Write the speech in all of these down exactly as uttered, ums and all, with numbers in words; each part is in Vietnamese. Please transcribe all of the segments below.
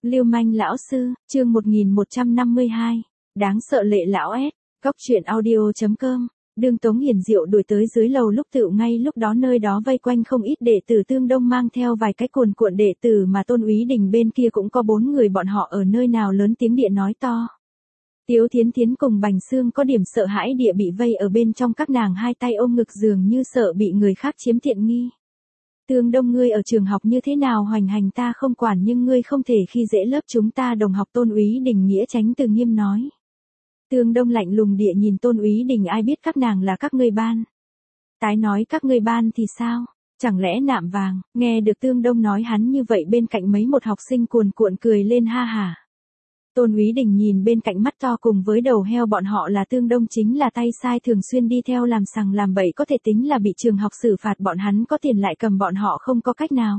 Lưu manh lão sư, chương một nghìn một trăm năm mươi hai. Đáng sợ lệ lão S. Cóc truyện audio chấm com. Đương Tống Hiền Diệu đuổi tới dưới lầu lúc tựu ngay lúc đó nơi đó vây quanh không ít đệ tử Tương Đông mang theo vài cái cuồn cuộn đệ tử mà Tôn Úy Đình bên kia cũng có bốn người bọn họ ở nơi nào lớn tiếng địa nói to. Tiếu Thiến Thiến cùng Bành Xương có điểm sợ hãi địa bị vây ở bên trong, các nàng hai tay ôm ngực dường như sợ bị người khác chiếm tiện nghi. Tương Đông, ngươi ở trường học như thế nào hoành hành ta không quản, nhưng ngươi không thể khi dễ lớp chúng ta đồng học. Tôn Úy Đình nghĩa tránh từ nghiêm nói. Tương Đông lạnh lùng địa nhìn Tôn Úy Đình, ai biết các nàng là các ngươi ban. Tái nói các ngươi ban thì sao, chẳng lẽ nạm vàng. Nghe được Tương Đông nói hắn như vậy, bên cạnh mấy một học sinh cuồn cuộn cười lên ha hả. Tôn Úy Đình nhìn bên cạnh mắt to cùng với đầu heo bọn họ là Tương Đông chính là tay sai thường xuyên đi theo làm sằng làm bậy, có thể tính là bị trường học xử phạt, bọn hắn có tiền lại cầm bọn họ không có cách nào.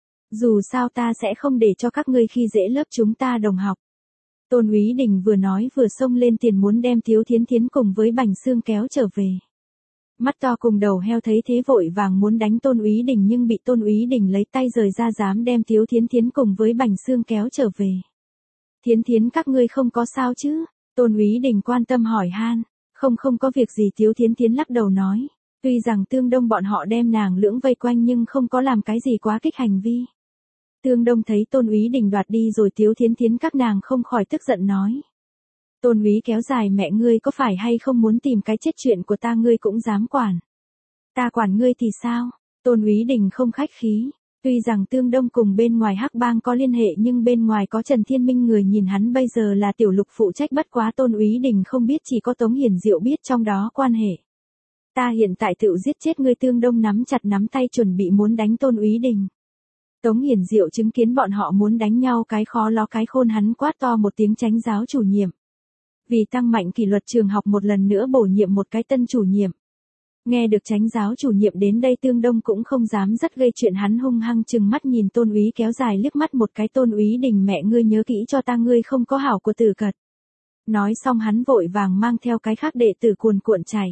Dù sao ta sẽ không để cho các ngươi khi dễ lớp chúng ta đồng học. Tôn Úy Đình vừa nói vừa xông lên tiền muốn đem Tiếu Thiến Thiến cùng với Bành Xương kéo trở về. Mắt to cùng đầu heo thấy thế vội vàng muốn đánh Tôn Úy Đình, nhưng bị Tôn Úy Đình lấy tay rời ra, dám đem Tiếu Thiến Thiến cùng với Bành Xương kéo trở về. Thiến Thiến, các ngươi không có sao chứ? Tôn Úy Đình quan tâm hỏi han. Không không có việc gì, Tiếu Thiến Thiến lắc đầu nói. Tuy rằng Tương Đông bọn họ đem nàng lưỡng vây quanh nhưng không có làm cái gì quá kích hành vi. Tương Đông thấy Tôn Úy Đình đoạt đi rồi Tiếu Thiến Thiến các nàng không khỏi tức giận nói. Tôn Úy kéo dài, mẹ ngươi có phải hay không muốn tìm cái chết chuyện của ta ngươi cũng dám quản. Ta quản ngươi thì sao? Tôn Úy Đình không khách khí. Tuy rằng Tương Đông cùng bên ngoài Hắc Bang có liên hệ nhưng bên ngoài có Trần Thiên Minh người nhìn hắn bây giờ là tiểu lục phụ trách, bất quá Tôn Úy Đình không biết, chỉ có Tống Hiền Diệu biết trong đó quan hệ. Ta hiện tại tự giết chết ngươi. Tương Đông nắm chặt nắm tay chuẩn bị muốn đánh Tôn Úy Đình. Tống Hiền Diệu chứng kiến bọn họ muốn đánh nhau cái khó ló cái khôn, hắn quát to một tiếng, Chánh giáo chủ nhiệm. Vì tăng mạnh kỷ luật trường học một lần nữa bổ nhiệm một cái tân chủ nhiệm. Nghe được Chánh giáo chủ nhiệm đến đây, Tương Đông cũng không dám rất gây chuyện, hắn hung hăng chừng mắt nhìn Tôn Úy kéo dài liếc mắt một cái. Tôn Úy Đình, mẹ ngươi nhớ kỹ cho ta, ngươi không có hảo của tử cật. Nói xong hắn vội vàng mang theo cái khác đệ tử cuồn cuộn chạy.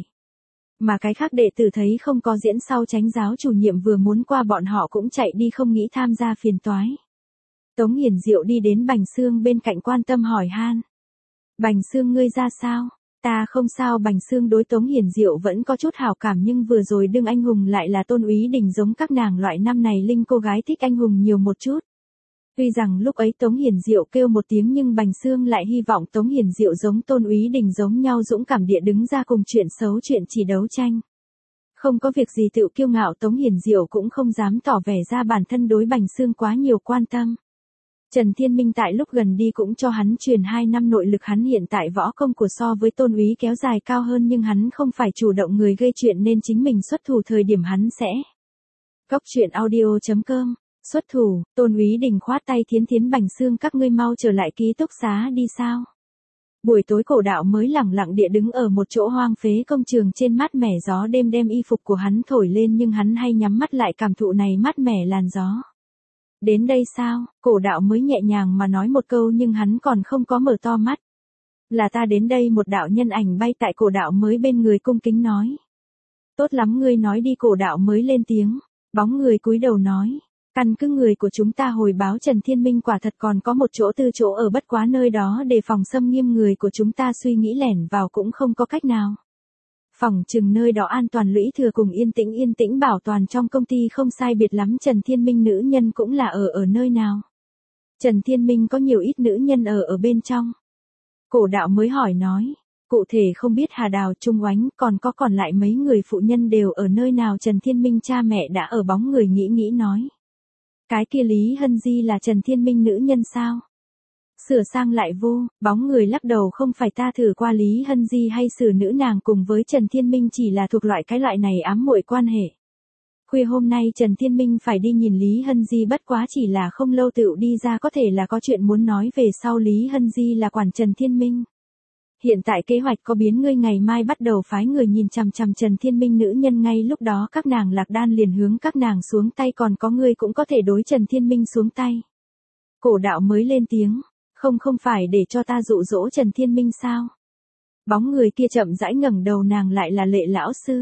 Mà cái khác đệ tử thấy không có diễn sau Chánh giáo chủ nhiệm vừa muốn qua, bọn họ cũng chạy đi không nghĩ tham gia phiền toái. Tống Hiền Diệu đi đến Bành Xương bên cạnh quan tâm hỏi han. Bành Xương, ngươi ra sao? Ta không sao. Bành Xương đối Tống Hiền Diệu vẫn có chút hảo cảm, nhưng vừa rồi đương anh hùng lại là Tôn Úy Đình, giống các nàng loại năm này linh cô gái thích anh hùng nhiều một chút. Tuy rằng lúc ấy Tống Hiền Diệu kêu một tiếng nhưng Bành Xương lại hy vọng Tống Hiền Diệu giống Tôn Úy Đình giống nhau dũng cảm địa đứng ra cùng chuyện xấu chuyện chỉ đấu tranh. Không có việc gì tự kiêu ngạo, Tống Hiền Diệu cũng không dám tỏ vẻ ra bản thân đối Bành Xương quá nhiều quan tâm. Trần Thiên Minh tại lúc gần đi cũng cho hắn truyền hai năm nội lực, hắn hiện tại võ công của so với Tôn Úy kéo dài cao hơn, nhưng hắn không phải chủ động người gây chuyện nên chính mình xuất thủ thời điểm hắn sẽ. Cóc truyện audio chấm com. Xuất thủ. Tôn Úy Đình khoát tay, Thiến Thiến, Bành Xương, các ngươi mau trở lại ký túc xá đi. Sao? Buổi tối Cổ Đạo mới lẳng lặng địa đứng ở một chỗ hoang phế công trường trên mát mẻ, gió đêm đem y phục của hắn thổi lên nhưng hắn hay nhắm mắt lại cảm thụ này mát mẻ làn gió. Đến đây sao? Cổ Đạo mới nhẹ nhàng mà nói một câu nhưng hắn còn không có mở to mắt. Là ta đến đây. Một đạo nhân ảnh bay tại Cổ Đạo mới bên người cung kính nói. Tốt lắm, ngươi nói đi. Cổ Đạo mới lên tiếng. Bóng người cúi đầu nói. Căn cứ người của chúng ta hồi báo, Trần Thiên Minh quả thật còn có một chỗ tư chỗ ở, bất quá nơi đó đề phòng xâm nghiêm, người của chúng ta suy nghĩ lẻn vào cũng không có cách nào. Phòng chừng nơi đó an toàn, lũy thừa cùng yên tĩnh yên tĩnh bảo toàn trong công ty không sai biệt lắm. Trần Thiên Minh nữ nhân cũng là ở ở nơi nào? Trần Thiên Minh có nhiều ít nữ nhân ở ở bên trong? Cổ Đạo mới hỏi nói. Cụ thể không biết, Hà Đào, Trung Oánh, còn có còn lại mấy người phụ nhân đều ở nơi nào? Trần Thiên Minh cha mẹ đã ở. Bóng người nghĩ nghĩ nói. Cái kia Lý Hân Di là Trần Thiên Minh nữ nhân sao? Sửa sang lại vô. Bóng người lắc đầu, không phải, ta thử qua Lý Hân Di hay xử nữ nàng cùng với Trần Thiên Minh chỉ là thuộc loại cái loại này ám muội quan hệ. Khuya hôm nay Trần Thiên Minh phải đi nhìn Lý Hân Di, bất quá chỉ là không lâu tựu đi ra, có thể là có chuyện muốn nói. Về sau Lý Hân Di là quản Trần Thiên Minh. Hiện tại kế hoạch có biến, ngươi ngày mai bắt đầu phái người nhìn chằm chằm Trần Thiên Minh nữ nhân, ngay lúc đó các nàng lạc đan liền hướng các nàng xuống tay, còn có ngươi cũng có thể đối Trần Thiên Minh xuống tay. Cổ Đạo mới lên tiếng. Không không phải để cho ta dụ dỗ Trần Thiên Minh sao? Bóng người kia chậm rãi ngẩng đầu, nàng lại là Lệ lão sư.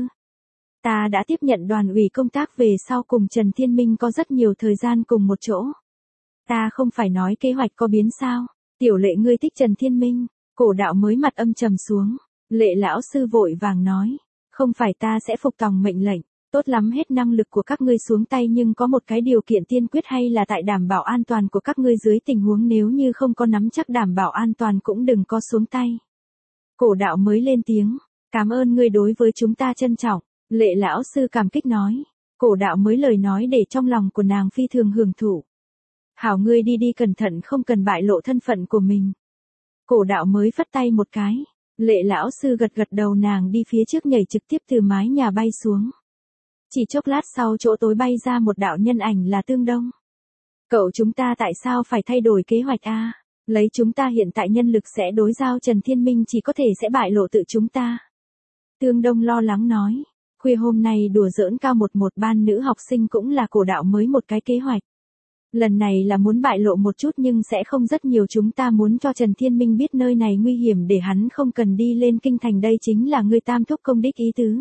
Ta đã tiếp nhận đoàn ủy công tác về sau cùng Trần Thiên Minh có rất nhiều thời gian cùng một chỗ. Ta không phải nói kế hoạch có biến sao? Tiểu lệ ngươi thích Trần Thiên Minh. Cổ đạo mới mặt âm trầm xuống. Lệ lão sư vội vàng nói. Không phải ta sẽ phục tòng mệnh lệnh. Tốt lắm hết năng lực của các ngươi xuống tay nhưng có một cái điều kiện tiên quyết hay là tại đảm bảo an toàn của các ngươi dưới tình huống nếu như không có nắm chắc đảm bảo an toàn cũng đừng có xuống tay. Cổ đạo mới lên tiếng. Cảm ơn ngươi đối với chúng ta trân trọng. Lệ lão sư cảm kích nói. Cổ đạo mới lời nói để trong lòng của nàng phi thường hưởng thụ. Hảo ngươi đi đi cẩn thận không cần bại lộ thân phận của mình. Cổ đạo mới phất tay một cái. Lệ lão sư gật gật đầu nàng đi phía trước nhảy trực tiếp từ mái nhà bay xuống. Chỉ chốc lát sau chỗ tối bay ra một đạo nhân ảnh là Tương Đông. Cậu chúng ta tại sao phải thay đổi kế hoạch a? Lấy chúng ta hiện tại nhân lực sẽ đối giao Trần Thiên Minh chỉ có thể sẽ bại lộ tự chúng ta. Tương Đông lo lắng nói. Khuya hôm nay đùa giỡn cao một một ban nữ học sinh cũng là cổ đạo mới một cái kế hoạch. Lần này là muốn bại lộ một chút nhưng sẽ không rất nhiều chúng ta muốn cho Trần Thiên Minh biết nơi này nguy hiểm để hắn không cần đi lên kinh thành đây chính là ngươi tam thúc công đích ý tứ.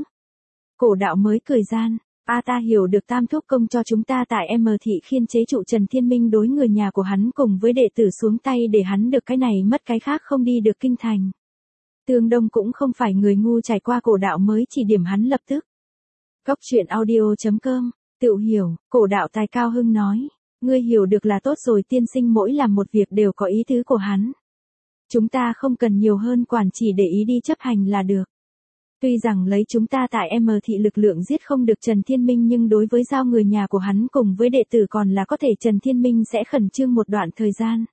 Cổ đạo mới cười gian. A ta hiểu được tam thúc công cho chúng ta tại M thị khiên chế trụ Trần Thiên Minh đối người nhà của hắn cùng với đệ tử xuống tay để hắn được cái này mất cái khác không đi được kinh thành. Tương Đông cũng không phải người ngu trải qua cổ đạo mới chỉ điểm hắn lập tức. Cốc truyện audio chấm com, tự hiểu, cổ đạo tài cao hưng nói. Ngươi hiểu được là tốt rồi tiên sinh mỗi làm một việc đều có ý tứ của hắn. Chúng ta không cần nhiều hơn quản chỉ để ý đi chấp hành là được. Tuy rằng lấy chúng ta tại M thị lực lượng giết không được Trần Thiên Minh nhưng đối với giao người nhà của hắn cùng với đệ tử còn là có thể Trần Thiên Minh sẽ khẩn trương một đoạn thời gian.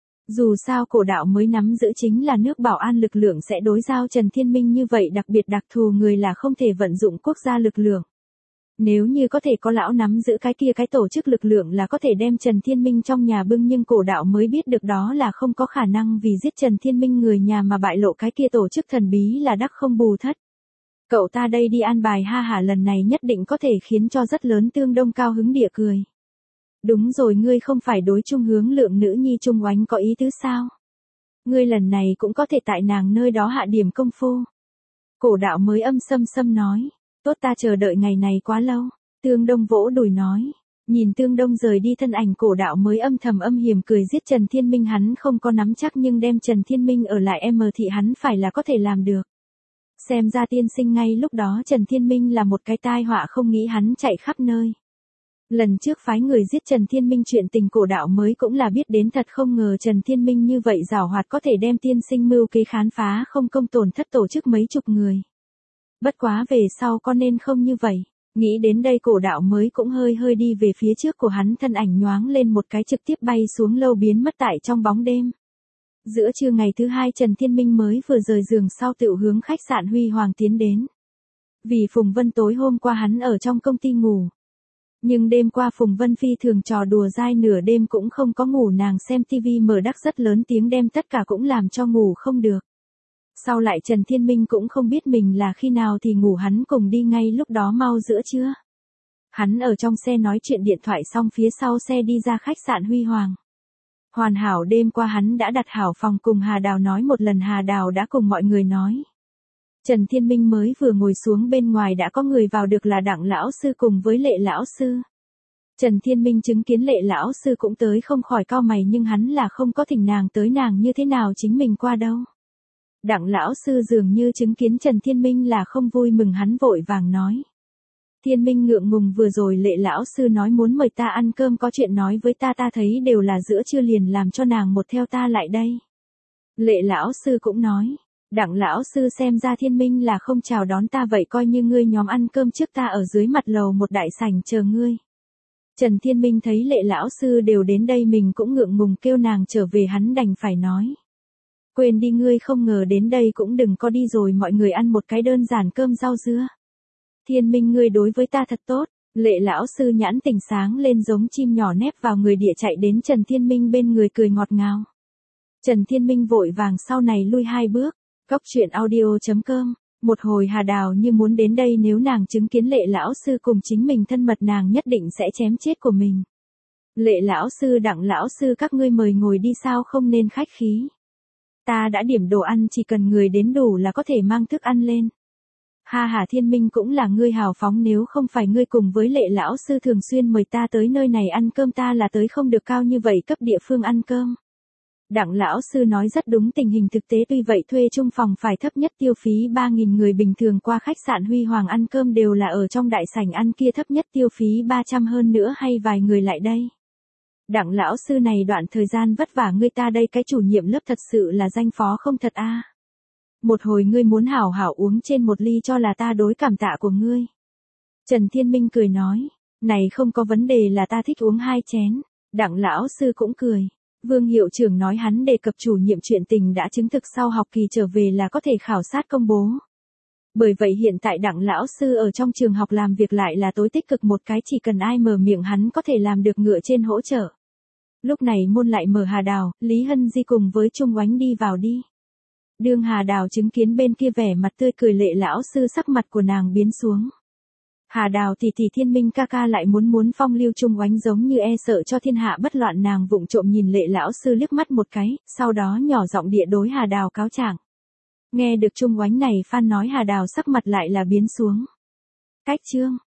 Dù sao cổ đạo mới nắm giữ chính là nước bảo an lực lượng sẽ đối giao Trần Thiên Minh như vậy đặc biệt đặc thù người là không thể vận dụng quốc gia lực lượng. Nếu như có thể có lão nắm giữ cái kia cái tổ chức lực lượng là có thể đem Trần Thiên Minh trong nhà bưng nhưng cổ đạo mới biết được đó là không có khả năng vì giết Trần Thiên Minh người nhà mà bại lộ cái kia tổ chức thần bí là đắc không bù thất. Cậu ta đây đi an bài ha hả lần này nhất định có thể khiến cho rất lớn Tương Đông cao hứng địa cười. Đúng rồi ngươi không phải đối trung hướng lượng nữ nhi trung oánh có ý tứ sao? Ngươi lần này cũng có thể tại nàng nơi đó hạ điểm công phu. Cổ đạo mới âm sâm sâm nói. Tốt ta chờ đợi ngày này quá lâu. Tương Đông vỗ đùi nói. Nhìn Tương Đông rời đi thân ảnh cổ đạo mới âm thầm âm hiểm cười giết Trần Thiên Minh hắn không có nắm chắc nhưng đem Trần Thiên Minh ở lại M thị hắn phải là có thể làm được. Xem ra tiên sinh ngay lúc đó Trần Thiên Minh là một cái tai họa không nghĩ hắn chạy khắp nơi. Lần trước phái người giết Trần Thiên Minh chuyện tình cổ đạo mới cũng là biết đến thật không ngờ Trần Thiên Minh như vậy giảo hoạt có thể đem tiên sinh mưu kế khám phá không công tổn thất tổ chức mấy chục người. Bất quá về sau có nên không như vậy, nghĩ đến đây cổ đạo mới cũng hơi hơi đi về phía trước của hắn thân ảnh nhoáng lên một cái trực tiếp bay xuống lâu biến mất tại trong bóng đêm. Giữa trưa ngày thứ hai Trần Thiên Minh mới vừa rời giường sau tựu hướng khách sạn Huy Hoàng tiến đến. Vì Phùng Vân tối hôm qua hắn ở trong công ty ngủ. Nhưng đêm qua Phùng Vân phi thường trò đùa dai nửa đêm cũng không có ngủ nàng xem tivi mở đắc rất lớn tiếng đem tất cả cũng làm cho ngủ không được. Sau lại Trần Thiên Minh cũng không biết mình là khi nào thì ngủ hắn cùng đi ngay lúc đó mau giữa trưa. Hắn ở trong xe nói chuyện điện thoại xong phía sau xe đi ra khách sạn Huy Hoàng. Hoàn hảo đêm qua hắn đã đặt hảo phòng cùng Hà Đào nói một lần Hà Đào đã cùng mọi người nói. Trần Thiên Minh mới vừa ngồi xuống bên ngoài đã có người vào được là Đặng lão sư cùng với Lệ lão sư. Trần Thiên Minh chứng kiến Lệ lão sư cũng tới không khỏi cau mày nhưng hắn là không có thỉnh nàng tới nàng như thế nào chính mình qua đâu. Đặng lão sư dường như chứng kiến Trần Thiên Minh là không vui mừng hắn vội vàng nói. Thiên Minh ngượng ngùng vừa rồi Lệ lão sư nói muốn mời ta ăn cơm có chuyện nói với ta ta thấy đều là giữa trưa liền làm cho nàng một theo ta lại đây. Lệ lão sư cũng nói. Đặng lão sư xem ra Thiên Minh là không chào đón ta vậy coi như ngươi nhóm ăn cơm trước ta ở dưới mặt lầu một đại sảnh chờ ngươi. Trần Thiên Minh thấy Lệ lão sư đều đến đây mình cũng ngượng ngùng kêu nàng trở về hắn đành phải nói. Quên đi ngươi không ngờ đến đây cũng đừng có đi rồi mọi người ăn một cái đơn giản cơm rau dưa. Thiên Minh ngươi đối với ta thật tốt. Lệ lão sư nhãn tỉnh sáng lên giống chim nhỏ nép vào người địa chạy đến Trần Thiên Minh bên người cười ngọt ngào. Trần Thiên Minh vội vàng sau này lui hai bước. Cốc truyện audio chấm com, một hồi Hà Đào như muốn đến đây nếu nàng chứng kiến Lệ lão sư cùng chính mình thân mật nàng nhất định sẽ chém chết của mình. Lệ lão sư Đặng lão sư các ngươi mời ngồi đi sao không nên khách khí. Ta đã điểm đồ ăn chỉ cần người đến đủ là có thể mang thức ăn lên. Ha ha, Thiên Minh cũng là ngươi hào phóng, nếu không phải ngươi cùng với Lệ lão sư thường xuyên mời ta tới nơi này ăn cơm ta là tới không được cao như vậy cấp địa phương ăn cơm. Đặng lão sư nói rất đúng tình hình thực tế, tuy vậy thuê chung phòng phải thấp nhất tiêu phí ba nghìn, người bình thường qua khách sạn Huy Hoàng ăn cơm đều là ở trong đại sảnh ăn, kia thấp nhất tiêu phí ba trăm, hơn nữa hay vài người lại đây. Đặng lão sư này đoạn thời gian vất vả ngươi, ta đây cái chủ nhiệm lớp thật sự là danh phó không thật a. À. Một hồi ngươi muốn hảo hảo uống trên một ly cho là ta đối cảm tạ của ngươi. Trần Thiên Minh cười nói, này không có vấn đề, là ta thích uống hai chén. Đặng lão sư cũng cười. Vương hiệu trưởng nói hắn đề cập chủ nhiệm chuyện tình đã chứng thực sau học kỳ trở về là có thể khảo sát công bố. Bởi vậy hiện tại Đặng lão sư ở trong trường học làm việc lại là tối tích cực một cái, chỉ cần ai mở miệng hắn có thể làm được ngựa trên hỗ trợ. Lúc này môn lại mở, Hà Đào, Lý Hân Di cùng với Trung Oánh đi vào đi. Đương Hà Đào chứng kiến bên kia vẻ mặt tươi cười Lệ lão sư, sắc mặt của nàng biến xuống. Hà Đào tỷ tỷ, Thiên Minh ca ca lại muốn muốn phong lưu Trung Oánh giống như e sợ cho thiên hạ bất loạn, nàng vụng trộm nhìn Lệ lão sư liếc mắt một cái, sau đó nhỏ giọng địa đối Hà Đào cáo trạng. Nghe được Trung Oánh này phan nói, Hà Đào sắc mặt lại là biến xuống. Cách chương